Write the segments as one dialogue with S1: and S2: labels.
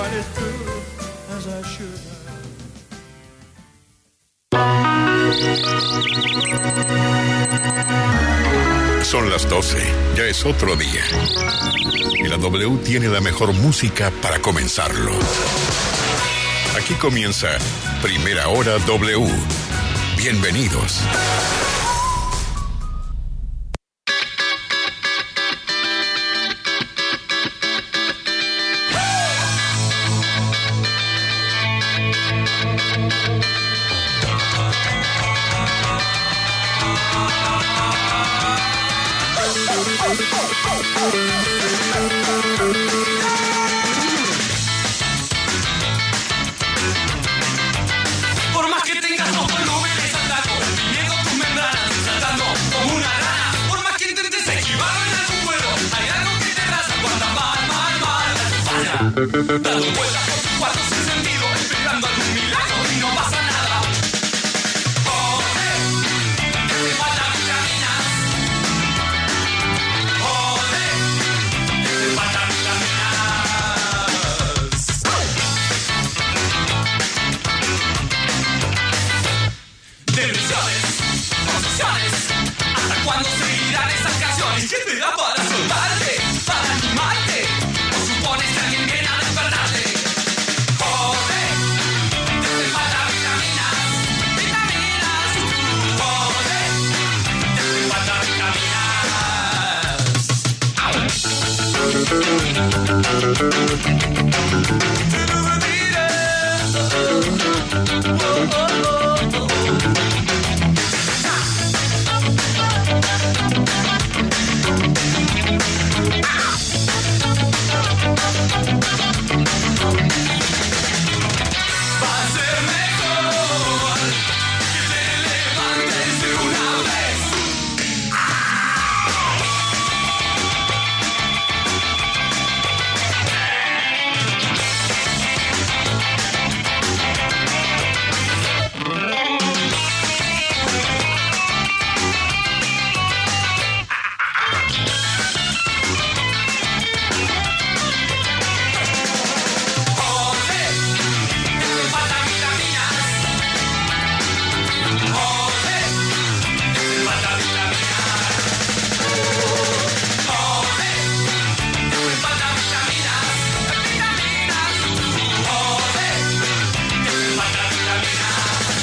S1: fight it through as I should have.
S2: Son las 12, ya es otro día. Y la W tiene la mejor música para comenzarlo. Aquí comienza Primera Hora W. Bienvenidos.
S3: Por más que tengas los volúmenes al taco, niego tus membranas saltando como una rana. Por más que intentes esquivar en algún vuelo, hay algo que te raza cuando mal falla. Dando vueltas por tus cuartos sin sentido, esperando algún milagro y no pasa nada. Joder, te faltan vitaminas. Joder, te faltan vitaminas. Depresiones, confusiones. ¿Hasta cuándo seguirán esas canciones? ¿Qué te da para soltarte? ¿Para animarte? ¿O supones que alguien viene a despertarte? Joder, te faltan vitaminas. Vitaminas. Joder, te faltan Va a ser mejor que te levantes de una vez. Joder, te faltan vitaminas. Joder, te faltan vitaminas. Joder, te faltan vitaminas. Vitaminas. Joder, te faltan vitaminas.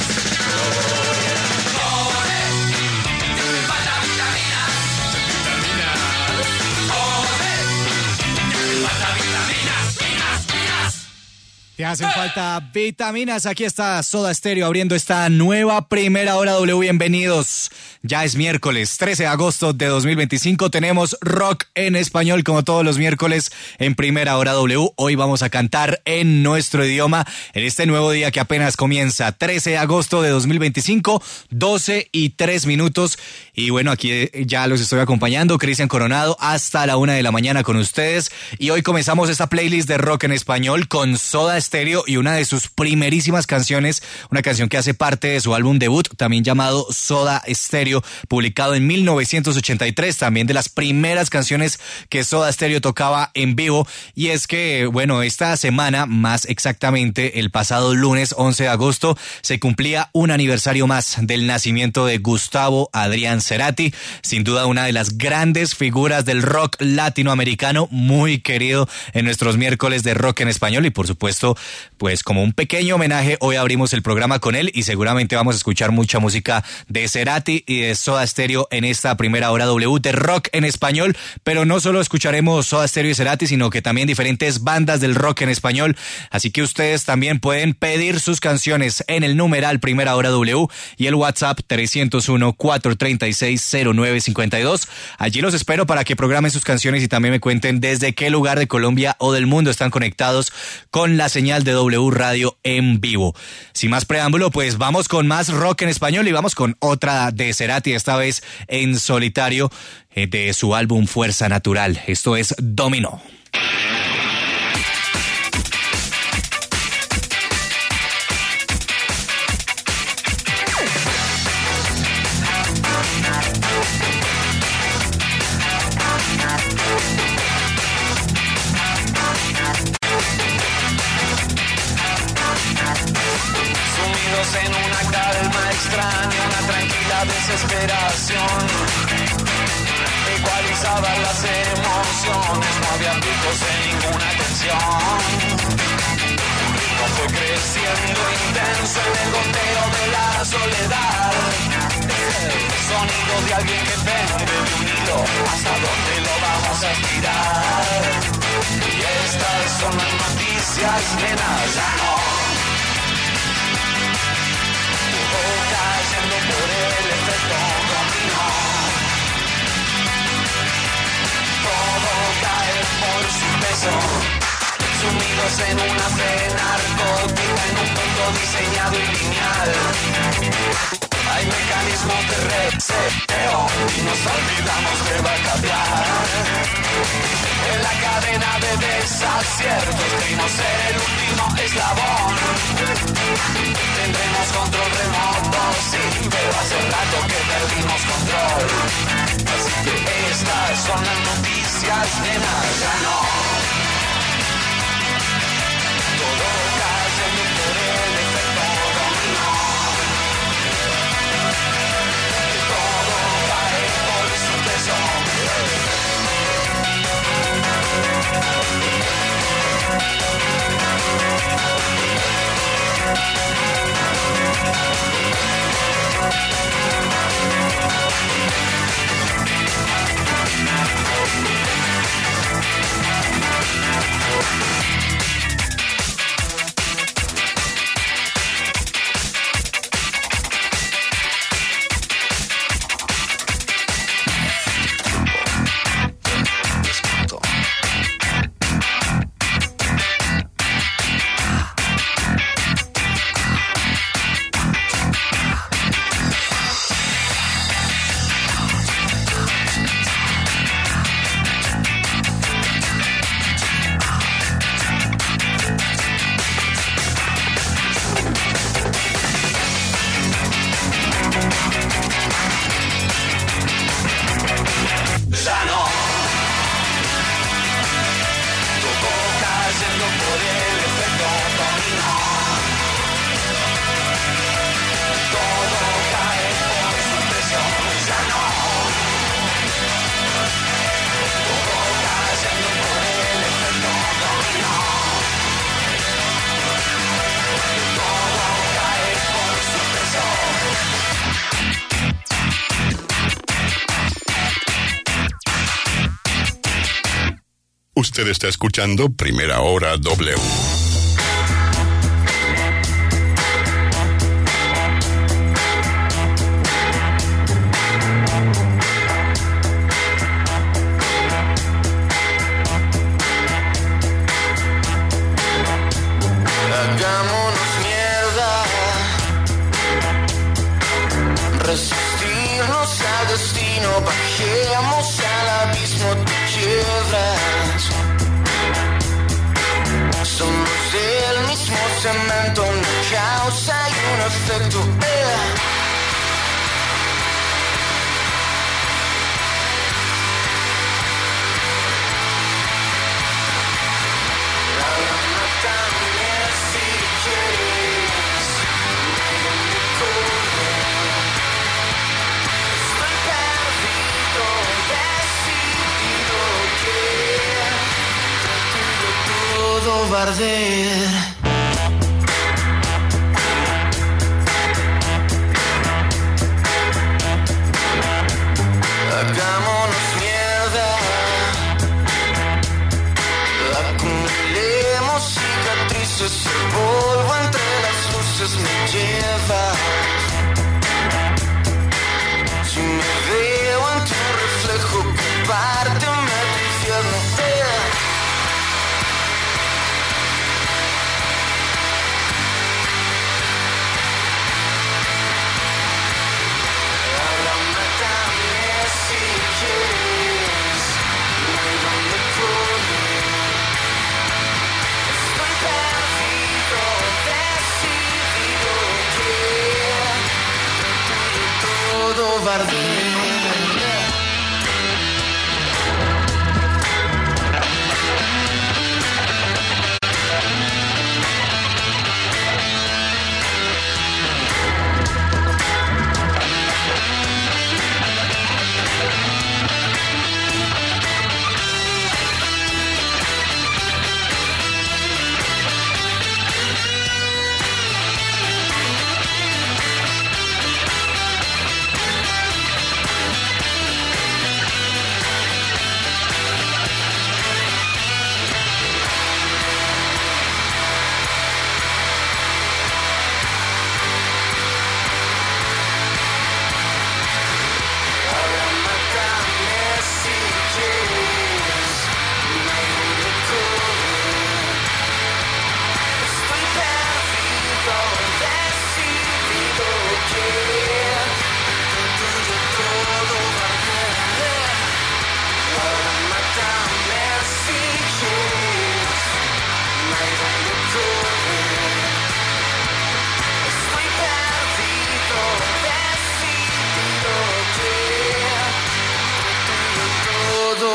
S3: Joder, te faltan vitaminas. Vitaminas. Joder, te faltan vitaminas.
S4: Te hacen falta vitaminas. Aquí está Soda Stereo abriendo esta nueva Primera Hora W. Bienvenidos. Ya es miércoles 13 de agosto de 2025. Tenemos rock en español como todos los miércoles en Primera Hora W. Hoy vamos a cantar en nuestro idioma en este nuevo día que apenas comienza. 13 de agosto de 2025, 12:03. Y bueno, aquí ya los estoy acompañando, Cristian Coronado, hasta la 1 de la mañana con ustedes. Y hoy comenzamos esta playlist de rock en español con Soda Stereo y una de sus primerísimas canciones, una canción que hace parte de su álbum debut, también llamado Soda Stereo, publicado en 1983, también de las primeras canciones que Soda Stereo tocaba en vivo. Y es que, bueno, esta semana, más exactamente el pasado lunes 11 de agosto, se cumplía un aniversario más del nacimiento de Gustavo Adrián Cerati, sin duda una de las grandes figuras del rock latinoamericano, muy querido en nuestros miércoles de rock en español. Y por supuesto, pues como un pequeño homenaje, hoy abrimos el programa con él y seguramente vamos a escuchar mucha música de Cerati y de Soda Stereo en esta Primera Hora W de rock en español. Pero no solo escucharemos Soda Stereo y Cerati, sino que también diferentes bandas del rock en español. Así que ustedes también pueden pedir sus canciones en el numeral Primera Hora W y el WhatsApp 301-436-0952. Allí los espero para que programen sus canciones y también me cuenten desde qué lugar de Colombia o del mundo están conectados con la señal de W Radio en vivo. Sin más preámbulo, pues vamos con más rock en español y vamos con otra de Cerati, esta vez en solitario, de su álbum Fuerza Natural. Esto es Dominó.
S5: desesperación igualizaba las emociones, no había picos de ninguna tensión. Un ritmo fue creciendo intenso en el goteo de la soledad. Sonido de alguien que pende de un hilo, ¿hasta dónde lo vamos a estirar? Y estas son las noticias, nenas, ya no. Cayendo por el efecto dominó. Todo cae por su peso, sumidos en una fe narcótica, en un mundo diseñado y lineal. Hay mecanismos de reseteo y nos olvidamos que va a cambiar. En la cadena de desaciertos creímos ser el último eslabón. Tendremos control remoto, sí, pero hace rato que perdimos control. Así que estas son las noticias, nenas, ya no. Todo cayendo por el efecto dominó. Todo cae por su peso.
S2: Usted está escuchando Primera Hora W.
S5: Hagámonos mierda, resistirnos al destino, bajemos al abismo, te quiebras. Somos del mismo cemento, una causa y un efecto. La luna también si quieres, no hay donde correr. Estoy perdido, decidido que todo va a arder. Hagámonos mierda, acumulemos cicatrices, el polvo entre las luces me lleva. Si me veo en tu reflejo, compárteme tu infierno. Háblame también si quieres, no hay donde correr. Estoy perdido, decidido que todo va a arder.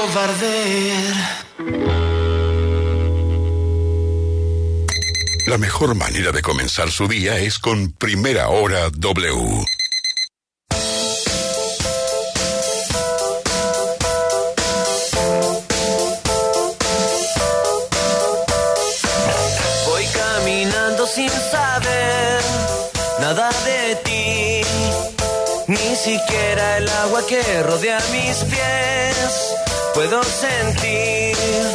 S5: arder.
S2: La mejor manera de comenzar su día es con Primera Hora W.
S5: Voy caminando sin saber nada de ti, ni siquiera el agua que rodea mis pies puedo sentir.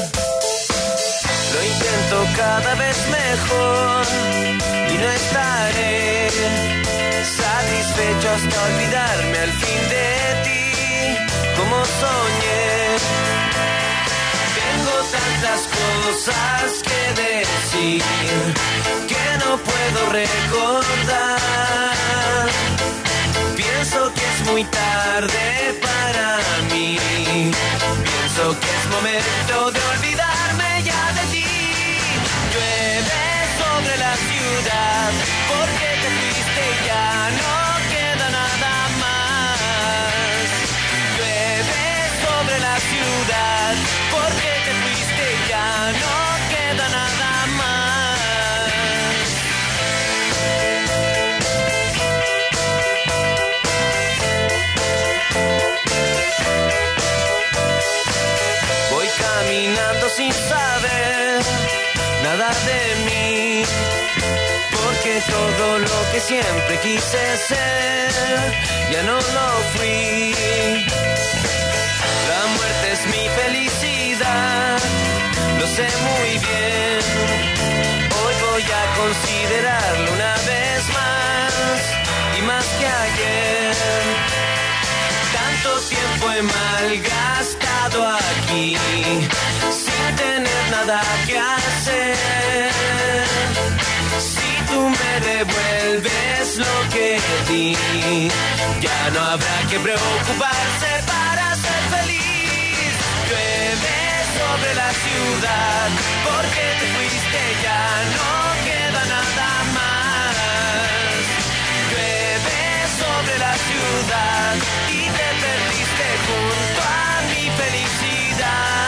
S5: Lo intento cada vez mejor y no estaré satisfecho hasta olvidarme al fin de ti, como soñé. Tengo tantas cosas que decir que no puedo recordar. Pienso que es muy tarde para mí, pienso que es momento de olvidarme ya de ti. Llueve sobre la ciudad, porque te fuiste y ya no queda nada más. Llueve sobre la ciudad, porque te fuiste y ya no queda nada más. Voy caminando sin saber nada de mí, porque todo lo que siempre quise ser ya no lo fui. La muerte es mi felicidad, lo sé muy bien. Hoy voy a considerarlo una vez más y más que ayer. Tanto tiempo he malgastado aquí sin tener nada que hacer. Si tú me devuelves lo que di, ya no habrá que preocuparse para ser feliz. Llueve sobre la ciudad, porque te fuiste ya no queda nada más. Llueve sobre la ciudad y te perdiste junto a mi felicidad.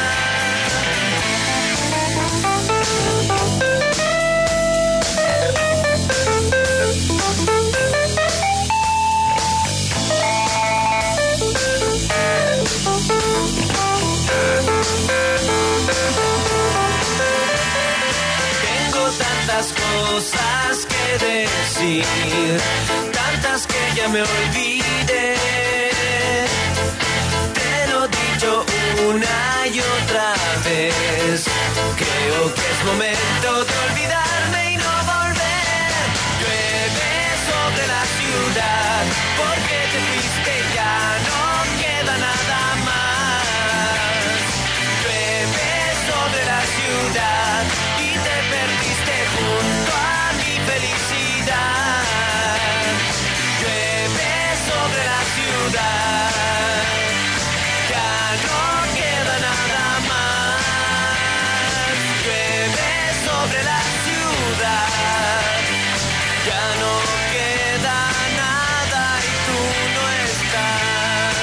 S5: Tengo tantas cosas que decir, tantas que ya me olvidé. Te lo he dicho una y otra vez, creo que es momento de olvidarme y no volver. Llueve sobre la ciudad, porque te fuiste y ya no queda nada más. Llueve sobre la ciudad y te perdiste junto a mi felicidad. Llueve sobre la ciudad, ya no queda nada más. Llueve sobre la ciudad, ya no queda nada y tú no estás.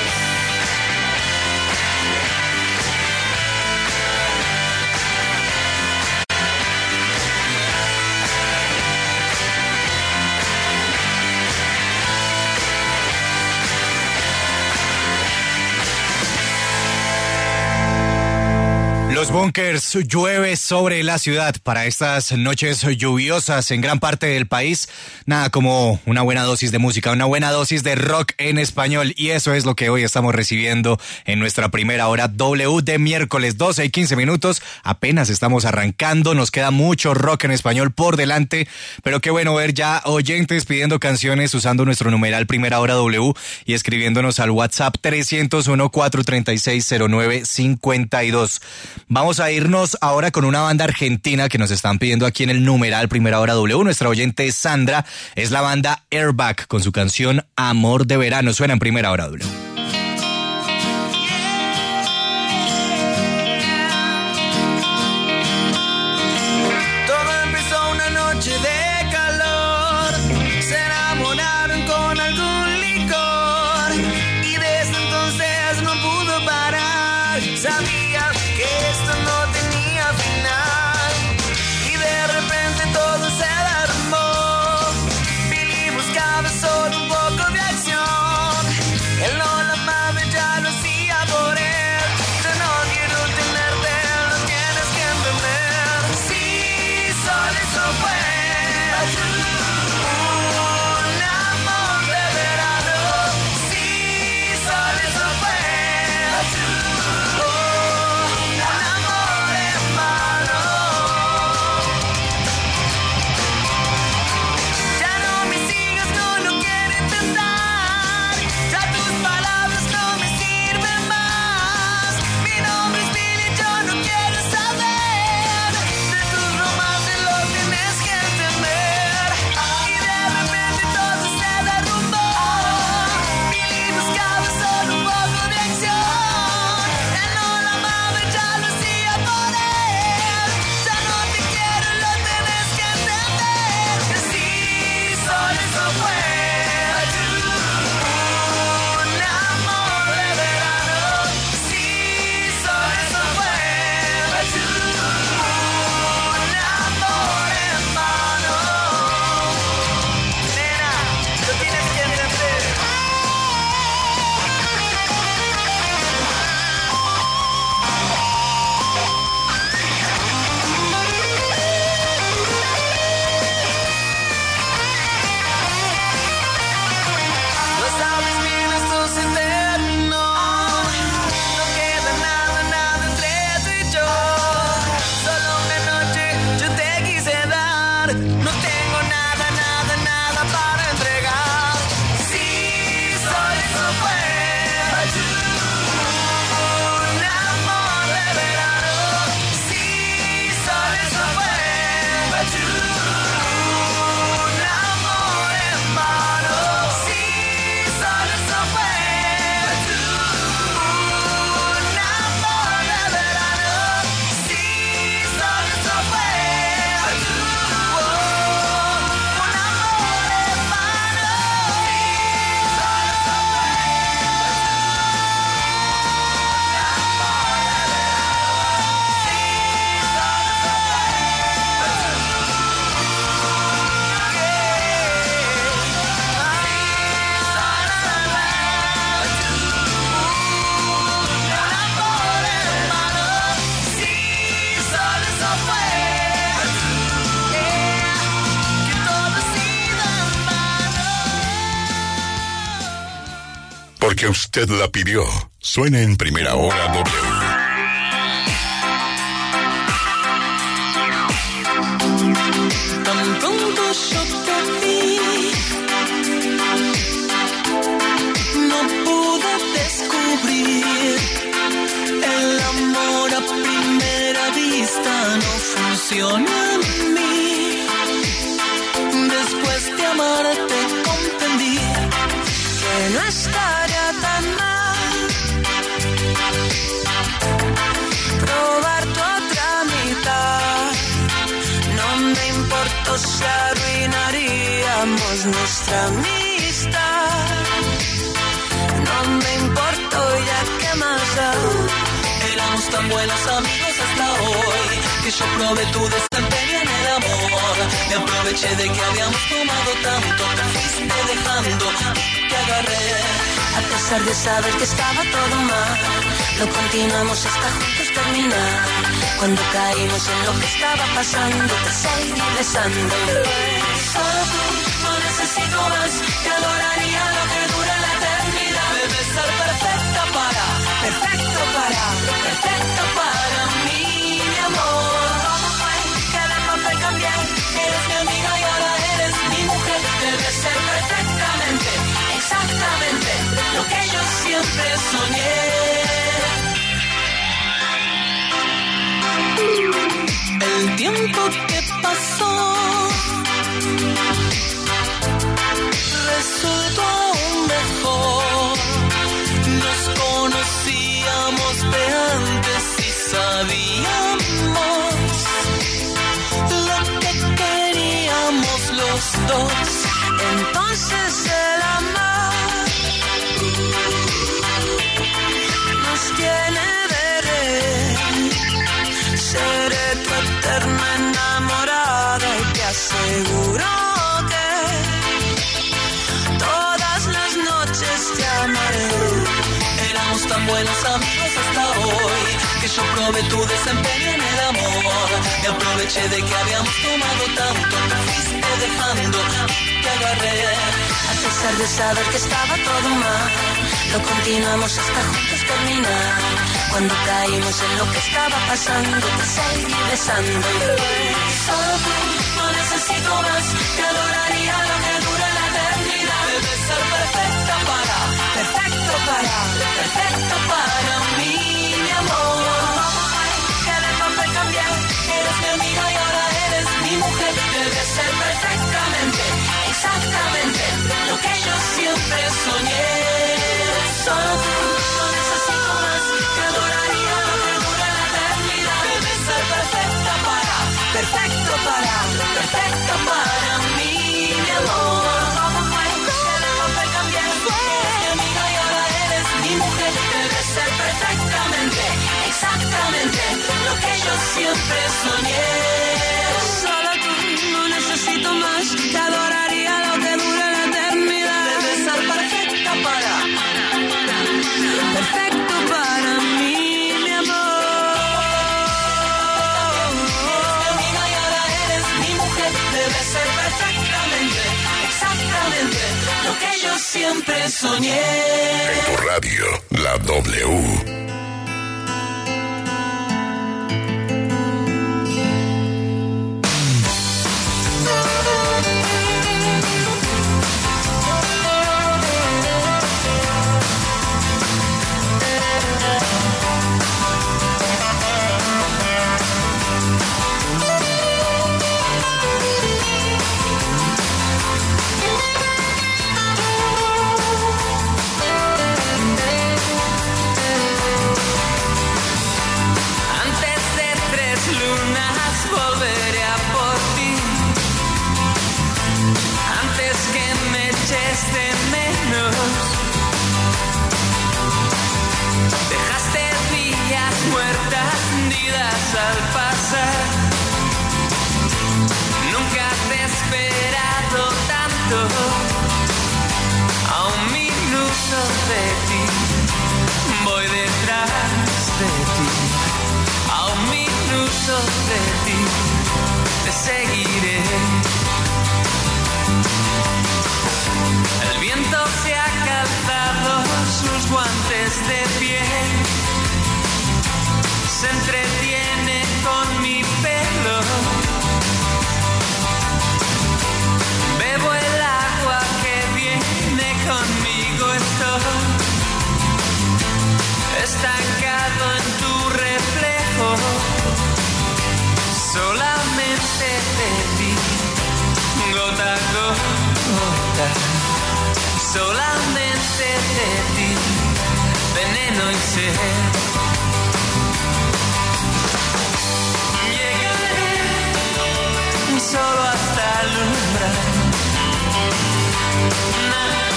S4: Los Bunkers, llueve sobre la ciudad para estas noches lluviosas en gran parte del país. Nada como una buena dosis de música, una buena dosis de rock en español. Y eso es lo que hoy estamos recibiendo en nuestra primera hora W de miércoles, 12 y 15 minutos. Apenas estamos arrancando, nos queda mucho rock en español por delante. Pero qué bueno ver ya oyentes pidiendo canciones usando nuestro numeral Primera Hora W y escribiéndonos al WhatsApp 301-436-0952. Vamos a irnos ahora con una banda argentina que nos están pidiendo aquí en el numeral Primera Hora W. Nuestra oyente Sandra es la banda Airbag con su canción Amor de Verano. Suena en Primera Hora W.
S5: Todo empezó una noche de calor, se enamoraron con algún licor y desde entonces no pudo parar.
S2: Porque usted la pidió. Suena en Primera Hora W.
S5: Tan pronto yo te vi, no pude descubrir el amor a primera vista, no funciona en mí. Después de amarte comprendí que no estaría tan mal probar tu otra mitad. No me importó si arruinaríamos nuestra amistad. No me importó ya que más da. Éramos tan buenos amigos hasta hoy que yo probé tu desempeño en el amor. Me aproveché de que habíamos tomado tanto, te fuiste dejando, te agarré. A pesar de saber que estaba todo mal, lo continuamos hasta juntos terminar. Cuando caímos en lo que estaba pasando, te seguí besando. Solo tú, no necesito más, te adoraría lo que dura la eternidad. Debes ser perfecto para mí, mi amor. ¿Cómo fue que de papel cambié? Eres mi amiga y ahora eres mi mujer. Debes ser perfectamente, exactamente lo que yo siempre soñé. El tiempo que pasó resultó aún mejor. Nos conocíamos de antes y sabíamos lo que queríamos los dos. Entonces el amor nos tiene de rey. Seré tu eterna enamorada y te aseguro que todas las noches te amaré. Éramos tan buenos amigos hasta hoy que yo probé tu desempeño en el amor. Me aproveché de que habíamos tomado tanto, te fuiste dejando, te agarré. A pesar de saber que estaba todo mal, lo continuamos hasta juntos terminar. Cuando caímos en lo que estaba pasando, te seguí besando. Solo tú, no necesito más, te adoraría lo que dura la eternidad. Debes ser perfecto para mí, mi amor. Que de papel cambié, eres mi amiga y ahora eres mi mujer. Debes ser perfectamente, exactamente lo que yo siempre soñé. Solo tú, no necesito más, te adoraría lo que dura la eternidad. Debes ser perfecto para mí, mi amor. ¿Cómo fue que de papel cambié? Eres mi amiga y ahora eres mi mujer. Debes ser perfectamente, exactamente lo que yo siempre soñé. Solo tú, no necesito más, te adoraría lo que dura la eternidad. Debes ser perfecto para mí, mi amor. Eres mi amiga y ahora eres mi mujer. Debes ser perfectamente, exactamente lo que yo siempre soñé.
S2: En tu radio, la W.
S5: Al pasar, nunca te he esperado tanto. A un minuto de ti, voy detrás de ti. A un minuto de ti, te seguiré. El viento se ha calzado solamente de ti, veneno y sed. Llegaré solo hasta el umbral. Nada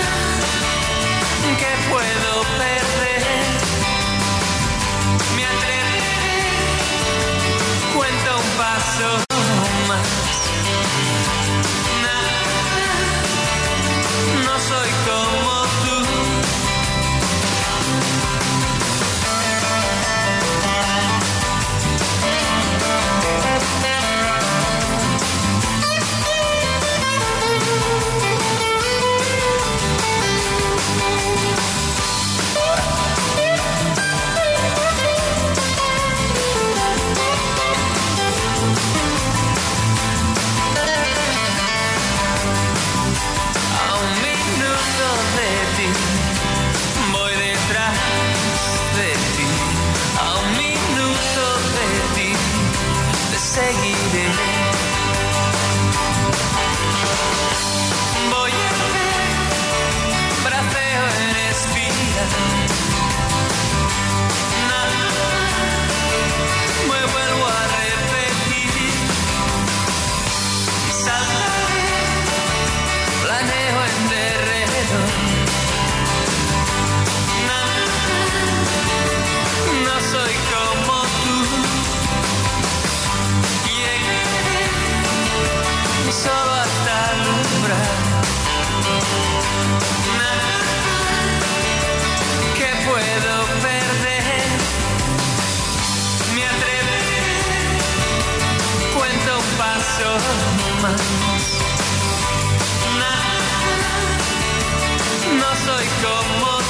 S5: que puedo perder. Me atreveré, cuento un paso más. No soy como tú. Seguiré. Voy a ver, braceo en espiral. Nada, me vuelvo a repetir. Saltaré, planeo en terreno. Nada, no soy como tú. Solo hasta el umbral. Nada que puedo perder. Me atreveré, cuento un paso más. Nada, no soy como tú.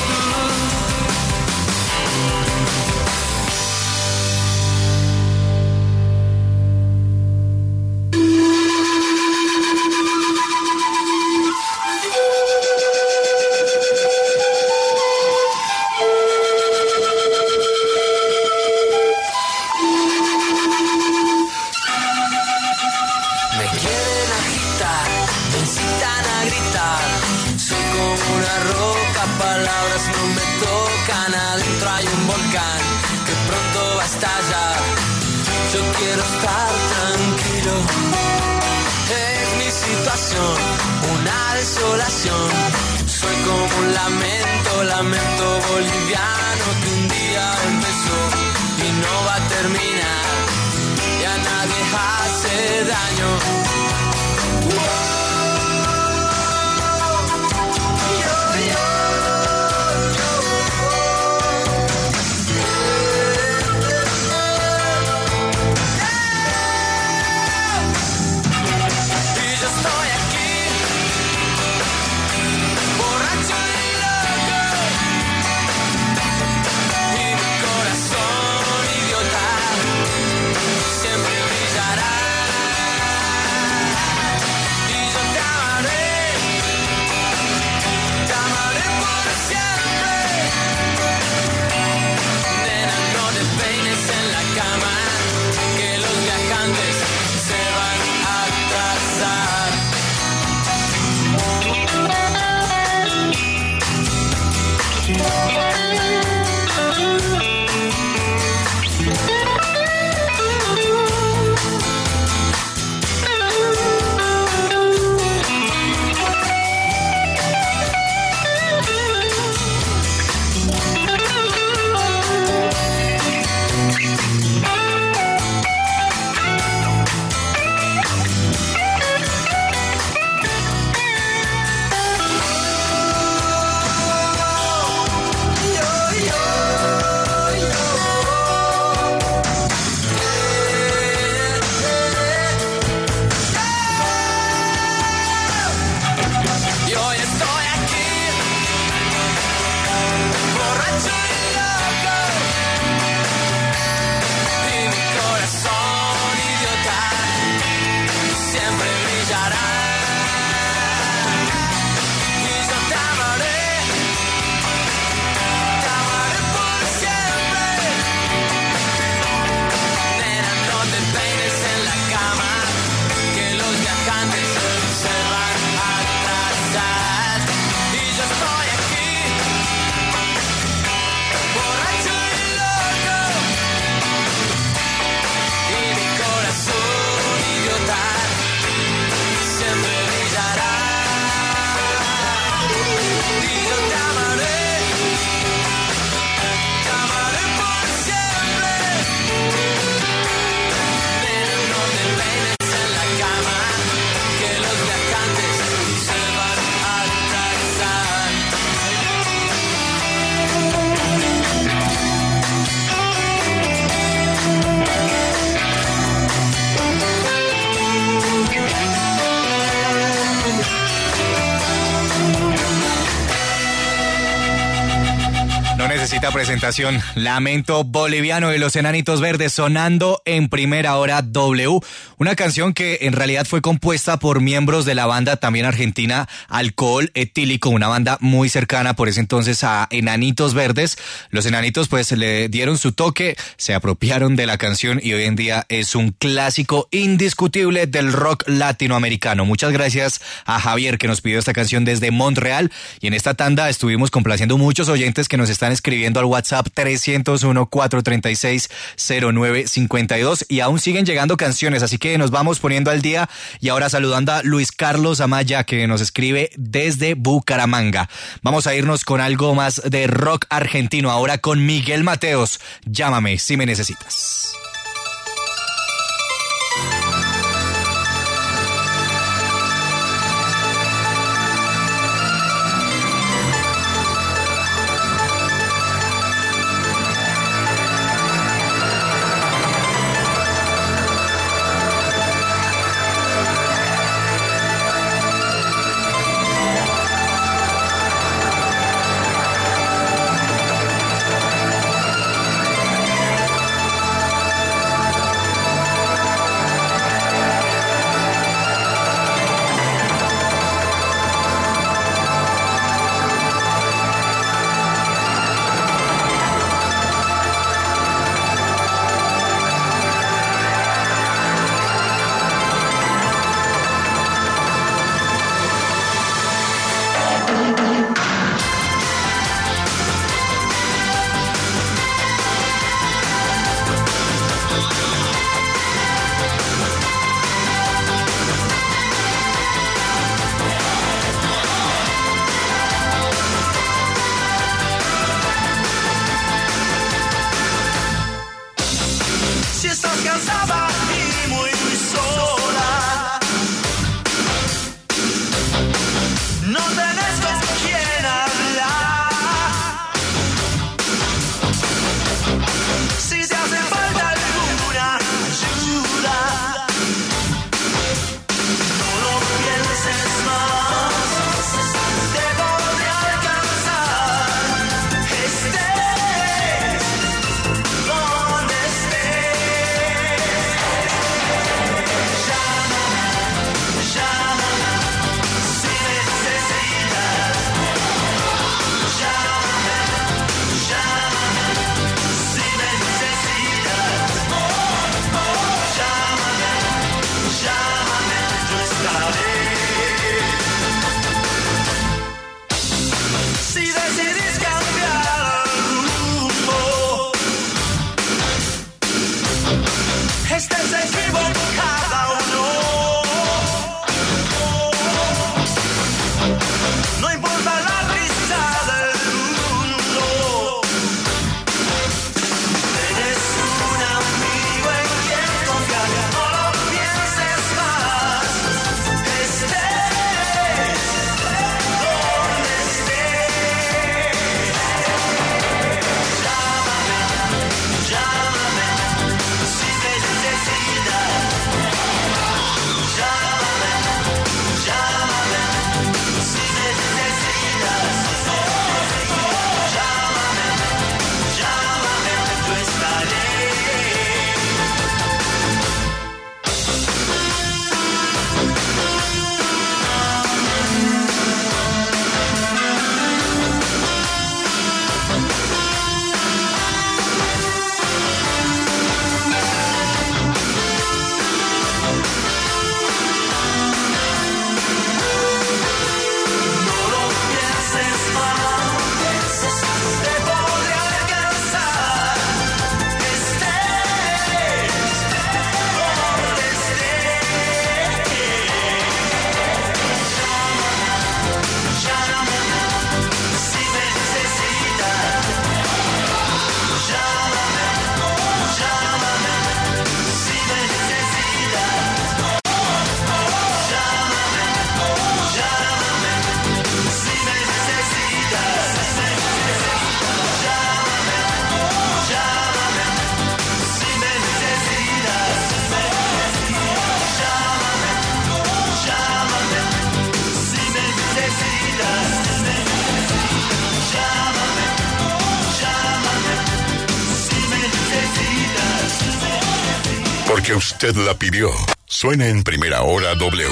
S5: Palabras no me tocan, adentro hay un volcán que pronto va a estallar. Yo quiero estar tranquilo, es mi situación, una desolación. Soy como un lamento boliviano que un día empezó y no va a terminar, y a nadie hace daño.
S4: Exquisita presentación. Lamento Boliviano de los Enanitos Verdes sonando en Primera Hora W. Una canción que en realidad fue compuesta por miembros de la banda también argentina Alcohol Etílico, una banda muy cercana por ese entonces a Enanitos Verdes. Los Enanitos pues le dieron su toque, se apropiaron de la canción y hoy en día es un clásico indiscutible del rock latinoamericano. Muchas gracias a Javier que nos pidió esta canción desde Montreal y en esta tanda estuvimos complaciendo muchos oyentes que nos están escribiendo al WhatsApp 301-436-0952 y aún siguen llegando canciones, así que nos vamos poniendo al día y ahora saludando a Luis Carlos Amaya que nos escribe desde Bucaramanga. Vamos a irnos con algo más de rock argentino, ahora con Miguel Mateos. Llámame si me necesitas.
S2: porque usted la pidió. Suena en Primera Hora W.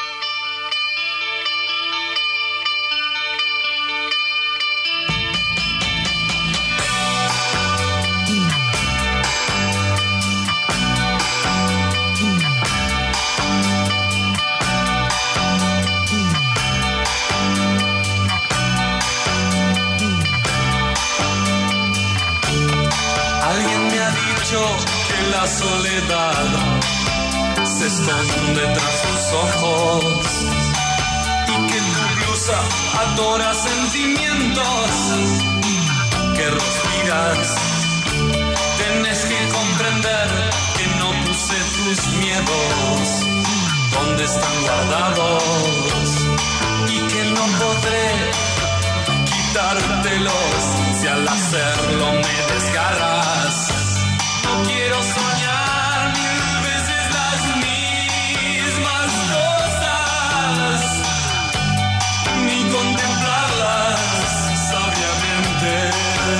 S3: Que la soledad se esconde tras sus ojos y que tu blusa adora sentimientos que respiras. Tienes que comprender que no puse tus miedos donde están guardados y que no podré quitártelos si al hacerlo me desgarras. No quiero soñar 1000 veces las mismas cosas, ni contemplarlas sabiamente.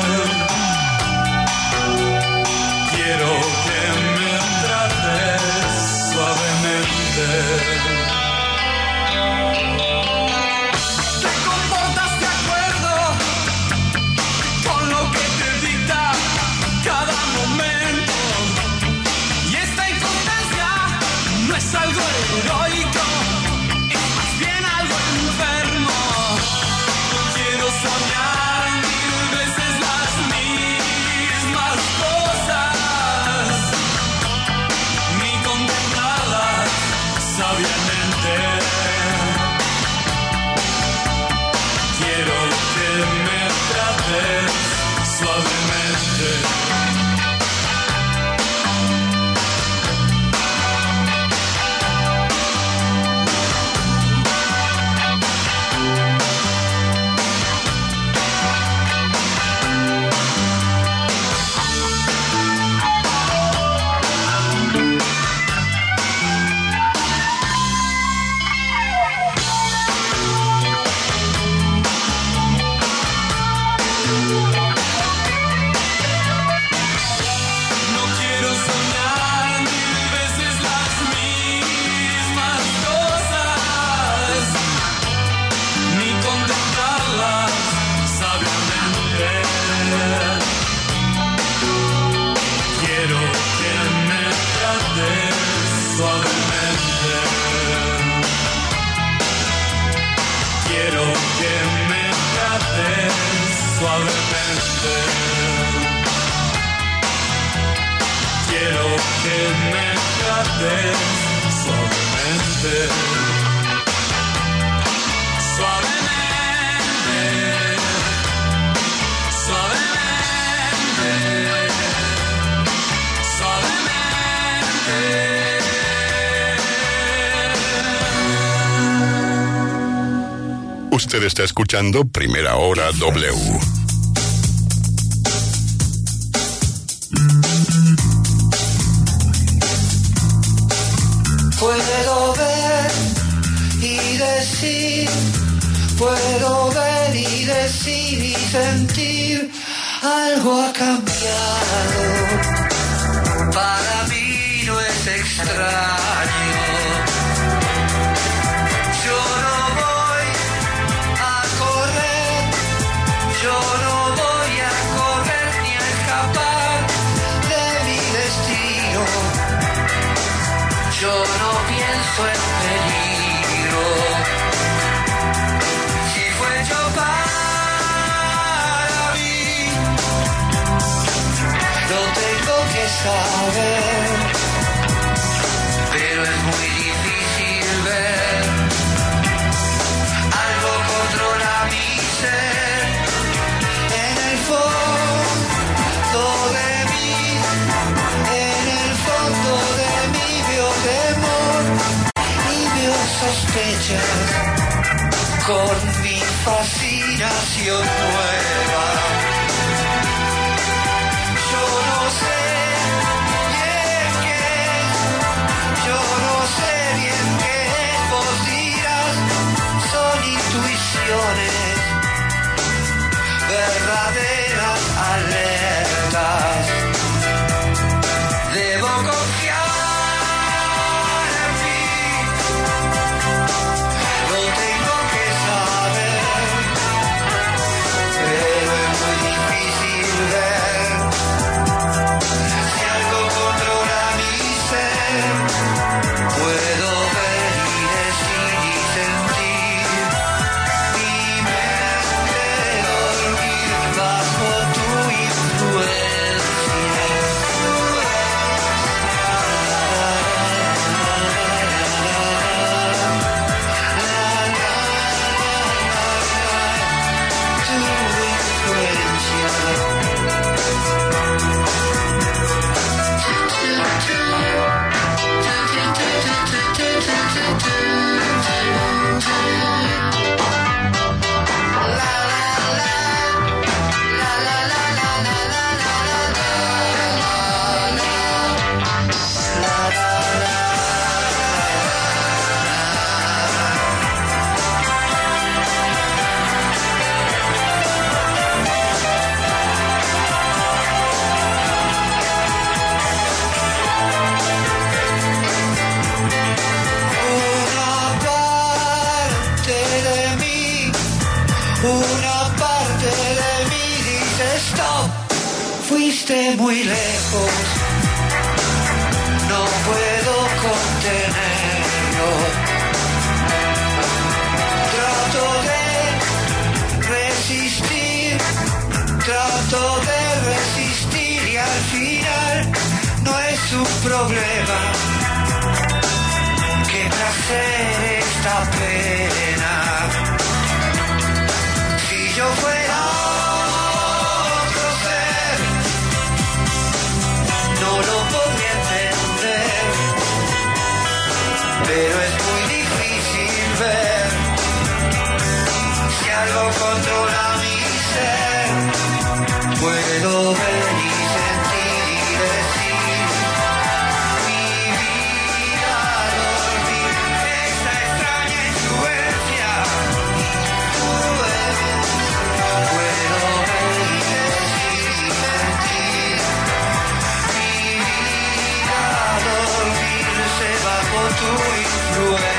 S3: Quiero que me trates suavemente. Te comportas de acuerdo con lo que te dicta cada momento. No es algo heroico, es más bien algo enfermo. No quiero soñar 1000 veces las mismas cosas, ni contemplarlas sabiamente. Quiero que me trates suavemente.
S2: Usted está escuchando Primera Hora W.
S1: Puedo ver y decir, puedo ver y decir y sentir, algo ha cambiado. Para mí no es extraño. Yo no voy a correr, yo no voy a correr ni a escapar de mi destino. Yo no pienso en peligro. Si fue yo para mí, lo tengo que saber. Pero es muy difícil ver. Algo controla mi ser. En el fondo de mí, en el fondo de mí veo temor y veo sospechas con mi fascinación nueva. Yo no sé bien qué es, yo no sé bien qué es, vos dirás, son intuiciones, verdaderas alertas. Debo confiar esté muy lejos, no puedo contenerlo. Trato de resistir y al final no es un problema. Qué placer esta pena. Si yo fuera otro ser, no lo podría entender, pero es muy difícil ver si algo controla mi ser. Puedo ver y sentir y decir mi vida dormir esta extraña influencia. Puedo ver y decir y sentir mi vida dormirse bajo tu influencia.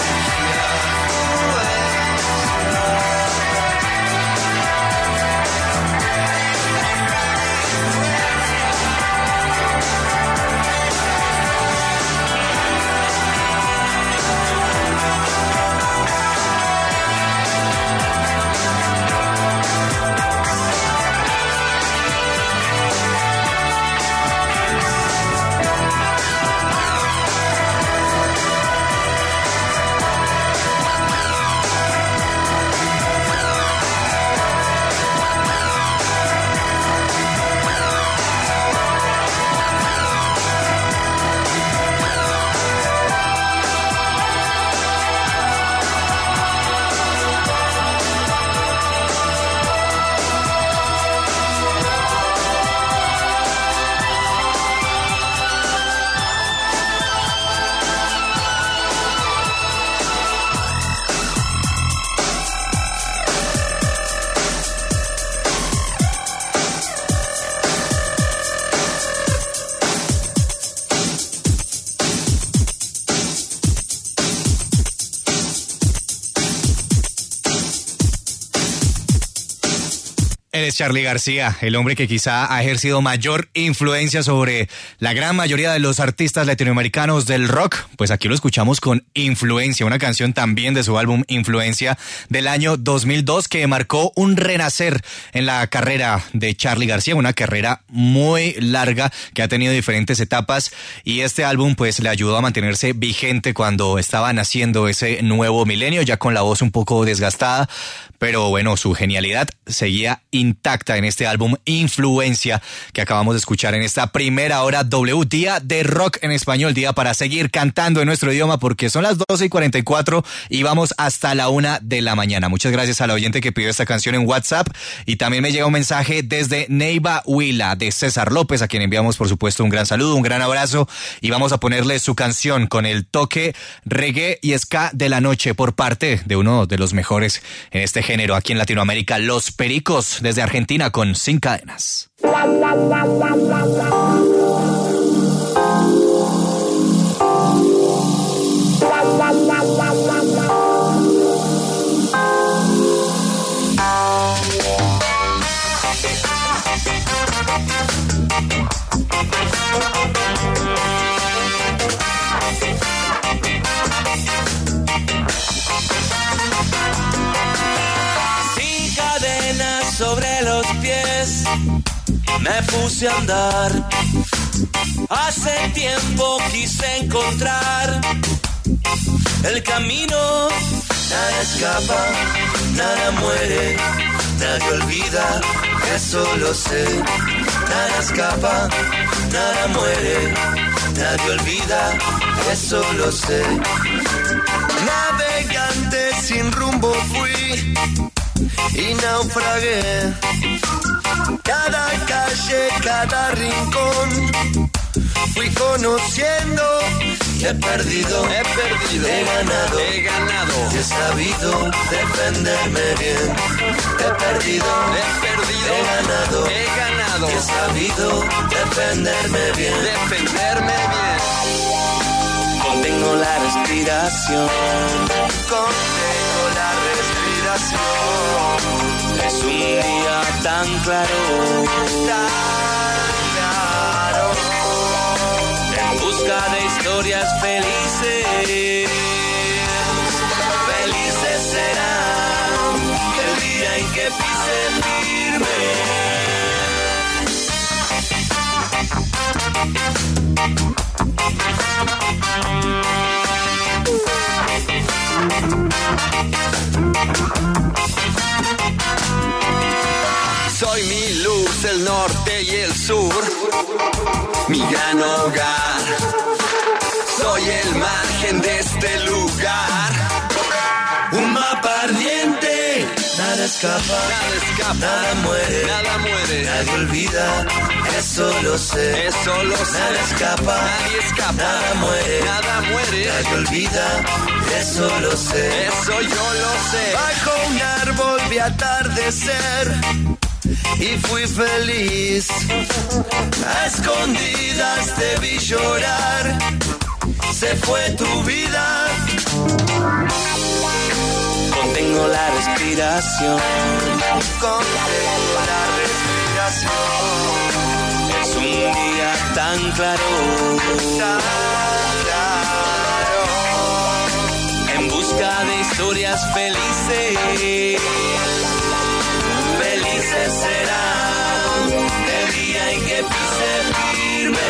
S4: Él es Charly García, el hombre que quizá ha ejercido mayor influencia sobre la gran mayoría de los artistas latinoamericanos del rock. Pues aquí lo escuchamos con Influencia, una canción también de su álbum Influencia del año 2002 que marcó un renacer en la carrera de Charly García, una carrera muy larga que ha tenido diferentes etapas y este álbum pues le ayudó a mantenerse vigente cuando estaba naciendo ese nuevo milenio, ya con la voz un poco desgastada, pero bueno, su genialidad seguía intacta en este álbum Influencia que acabamos de escuchar en esta primera hora W, día de rock en español, día para seguir cantando en nuestro idioma porque son las 12:44 y vamos hasta la 1 de la mañana. Muchas gracias al oyente que pidió esta canción en WhatsApp y también me llega un mensaje desde Neiva Huila de César López, a quien enviamos por supuesto un gran saludo, un gran abrazo y vamos a ponerle su canción con el toque reggae y ska de la noche por parte de uno de los mejores en este género aquí en Latinoamérica, Los Pericos, desde Argentina con Sin Cadenas.
S5: Sobre los pies me puse a andar. Hace tiempo quise encontrar el camino. Nada escapa, nada muere, nadie olvida, eso lo sé. Nada escapa, nada muere, nadie olvida, eso lo sé. Navegante sin rumbo fui y naufragué. Cada calle, cada rincón fui conociendo y he perdido, he ganado, y he sabido defenderme bien. He perdido, he ganado, y he sabido defenderme bien. Contengo la respiración, contengo la respiración. Es un día tan claro, tan busca de historias felices. Felices será el día en que pise firme.
S6: Soy mi luz, el norte y el sur, mi gran hogar. Soy el margen de este lugar. Un mapa ardiente.
S5: Nada escapa, nada muere, nadie olvida, eso lo sé, nada escapa, nada muere, nadie olvida, eso lo sé,
S6: eso yo lo sé.
S5: Bajo un árbol vi atardecer y fui feliz, a escondidas te vi llorar, se fue tu vida. Contengo la respiración, contengo la respiración. Es un día tan claro, en busca de historias felices. Felices serán el día en que pise firme.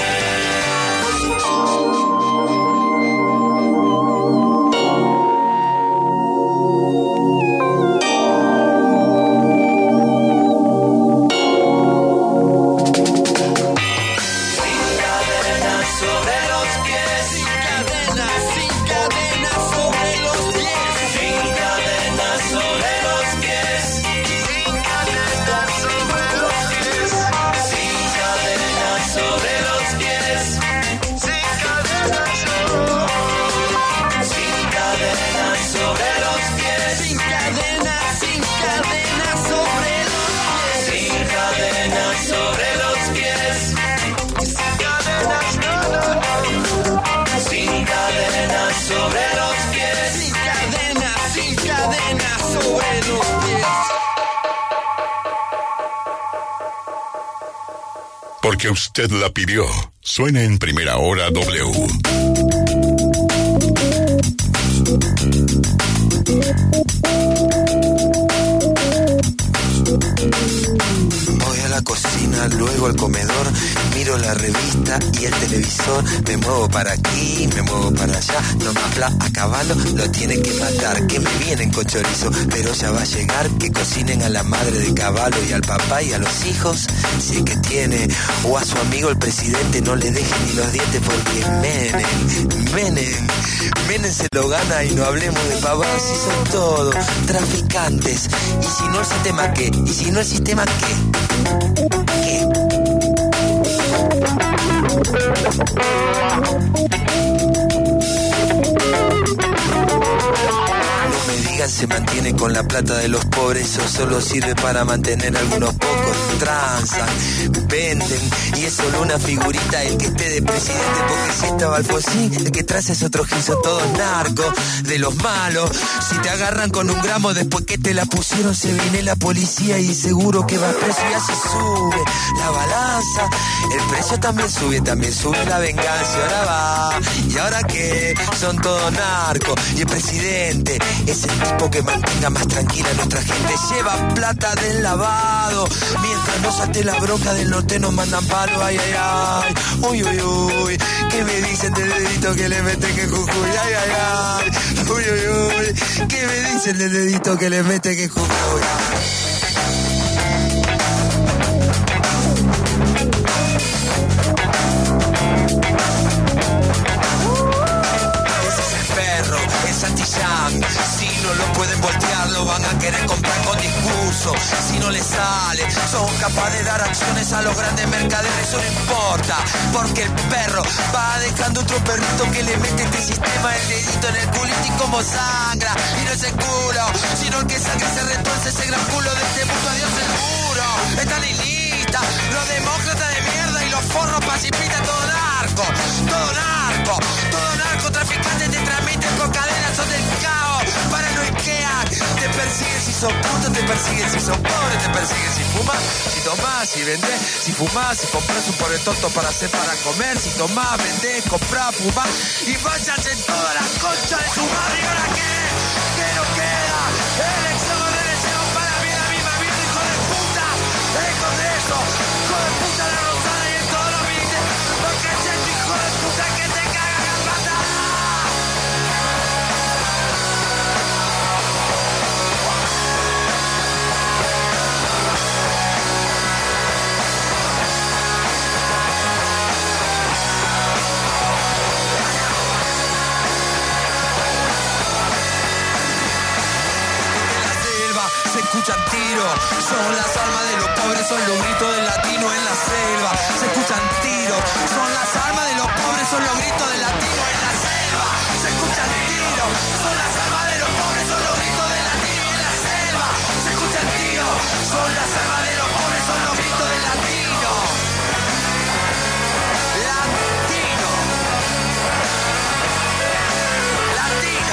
S2: Porque usted la pidió. Suena en Primera Hora W.
S5: Voy a la cocina, luego al comedor, miro la revista y el televisor, me muevo para aquí, me muevo para allá, no me habla a caballo, lo tiene que matar, que me vienen con chorizo, pero ya va a llegar, que cocinen a la madre de caballo y al papá y a los hijos, si es que tiene, o a su amigo el presidente, no le deje ni los dientes porque Menem se lo gana y no hablemos de pavadas si son todos traficantes, y si no el sistema qué, y si no el sistema qué. No me digan se mantiene con la plata de los pobres, eso solo sirve para mantener a algunos pocos. Transan, venden, y es solo una figurita el que esté de presidente, porque si estaba Alfonsín, el que trae es otro gil, son todos narcos, de los malos. Si te agarran con un gramo después que te la pusieron, se viene la policía y seguro que va preso, y así sube la balanza, el precio también sube la venganza, y ahora va, y ahora que son todos narcos, y el presidente es el tipo que mantenga más tranquila a nuestra gente, lleva plata del lavado, mientras nos ate la bronca del norte nos mandan palo, ay, ay, ay, uy, uy, uy, ¿qué me dicen del dedito que le mete que Jujuy, ay, ay, ay, uy, uy, uy, ¿qué me dicen del dedito que le mete que Jujuy? Si no lo pueden voltear, lo van a querer comprar con discurso. Si no les sale, son capaces de dar acciones a los grandes mercaderes. Eso no importa, porque el perro va dejando otro perrito que le mete este sistema el dedito en el culito y como sangra. Y no es el culo, sino el que saca y se retuerce ese gran culo de este mundo. Adiós seguro, están en lista los demócratas de mierda y los forros pacifistas. Todo narco, traficantes te transmiten por cadenas, son del caos, paranoiquean, te persiguen si
S1: sos puto te persiguen, si sos pobre te persiguen, si fumas, si tomás, si vendés, si fumás, si compras un pobre tonto para hacer para comer, si tomás, vendés, comprás, fumás y fachas en toda la concha de su madre. ¿Y ahora qué? ¿Qué nos queda? Elección de elección para mí la misma vida, hijo de puta, el Congreso, hijo de puta la Rosada y en todos los ministerios, porque es el hijo de puta que te caga la pata. Se escuchan tiros, son las almas de los pobres, son los gritos del latino en la selva. Se escuchan tiros, son las almas de los pobres, son los gritos del latino en la selva. Se escuchan tiros, son las almas de los pobres, son los gritos del latino en la selva. Se escuchan tiros, son las almas de los pobres, son los gritos del latino. Latino. Latino.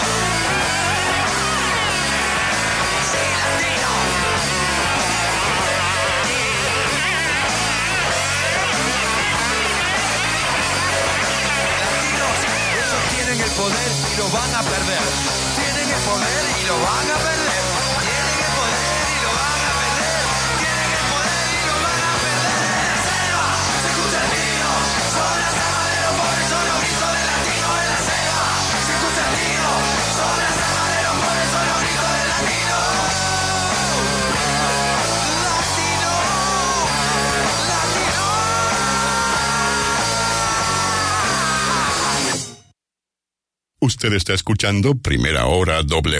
S1: Sí, latino. Latinos, ellos tienen el poder y lo van a perder. Tienen el poder y lo van a perder. Tienen el poder y lo van a perder. Tienen el poder y lo van a perder. En la selva se escucha el tiro. Son las almas de los pobres, son los gritos del latino en la selva. Se escucha el tiro. Son las almas de los pobres, son los gritos del latino. Latino. Latino.
S2: Usted está escuchando Primera Hora W.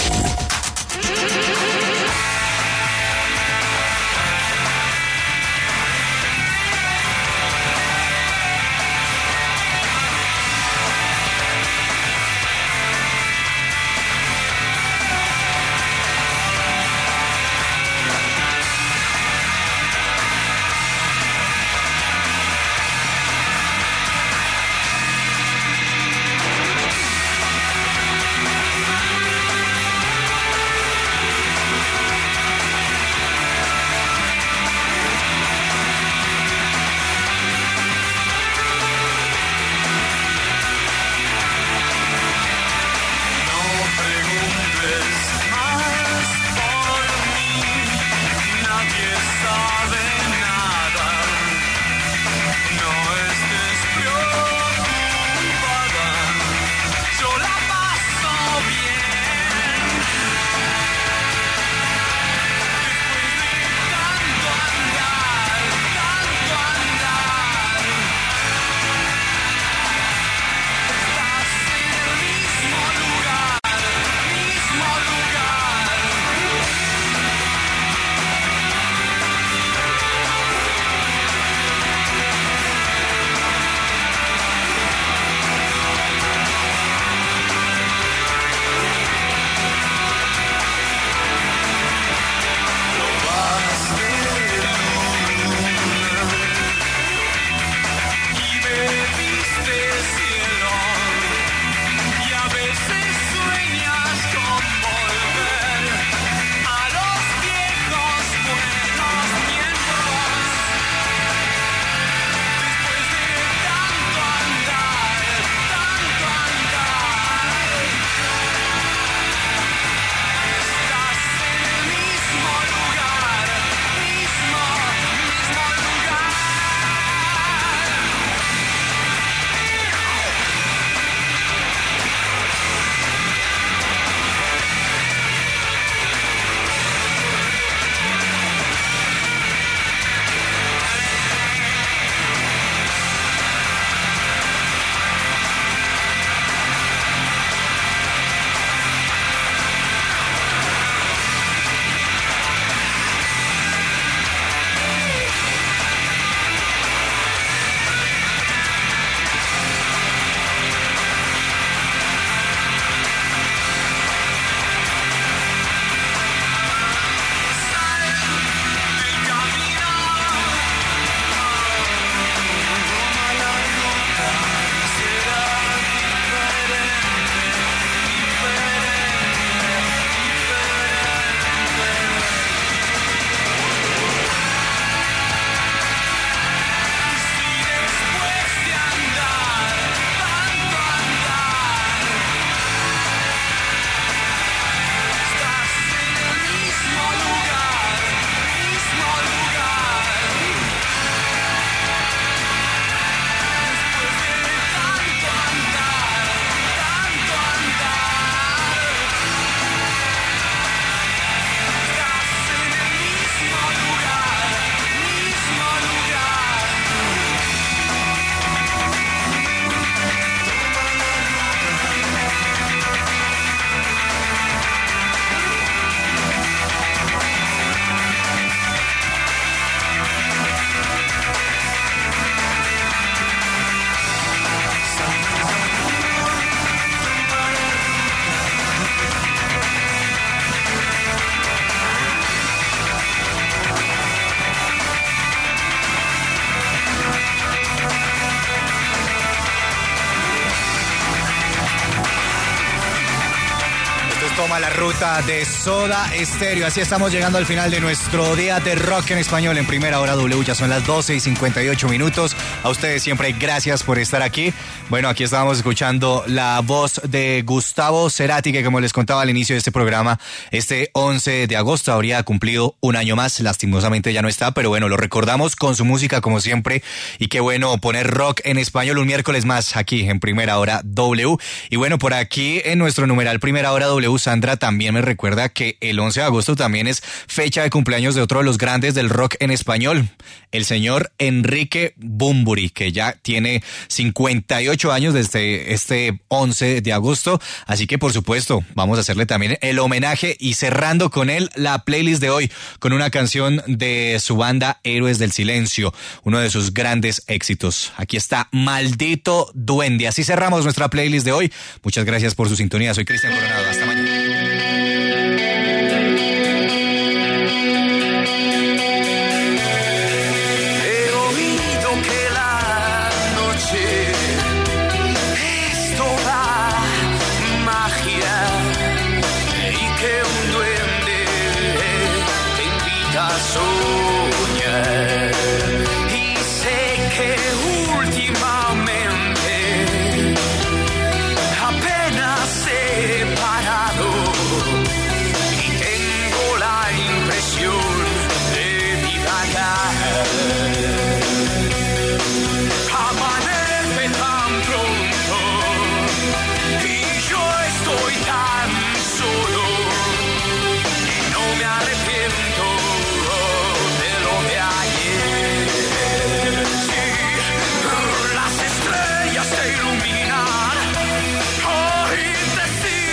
S4: toma la ruta de Soda Stereo. Así estamos llegando al final de nuestro día de rock en español en Primera Hora W. Ya son las 12:58. A ustedes siempre gracias por estar aquí. Bueno, aquí estábamos escuchando la voz de Gustavo Cerati, que como les contaba al inicio de este programa, este 11 de agosto habría cumplido un año más. Lastimosamente ya no está, pero bueno, lo recordamos con su música como siempre. Y qué bueno poner rock en español un miércoles más aquí en Primera Hora W. Y bueno, por aquí en nuestro numeral Primera Hora W, Sandra también me recuerda que el 11 de agosto también es fecha de cumpleaños de otro de los grandes del rock en español, el señor Enrique Bunbury, que ya tiene 58 años desde este 11 de agosto. Así que, por supuesto, vamos a hacerle también el homenaje y cerrando con él la playlist de hoy con una canción de su banda Héroes del Silencio, uno de sus grandes éxitos. Aquí está Maldito Duende. Así cerramos nuestra playlist de hoy. Muchas gracias por su sintonía. Soy Cristian Coronado. Hasta mañana.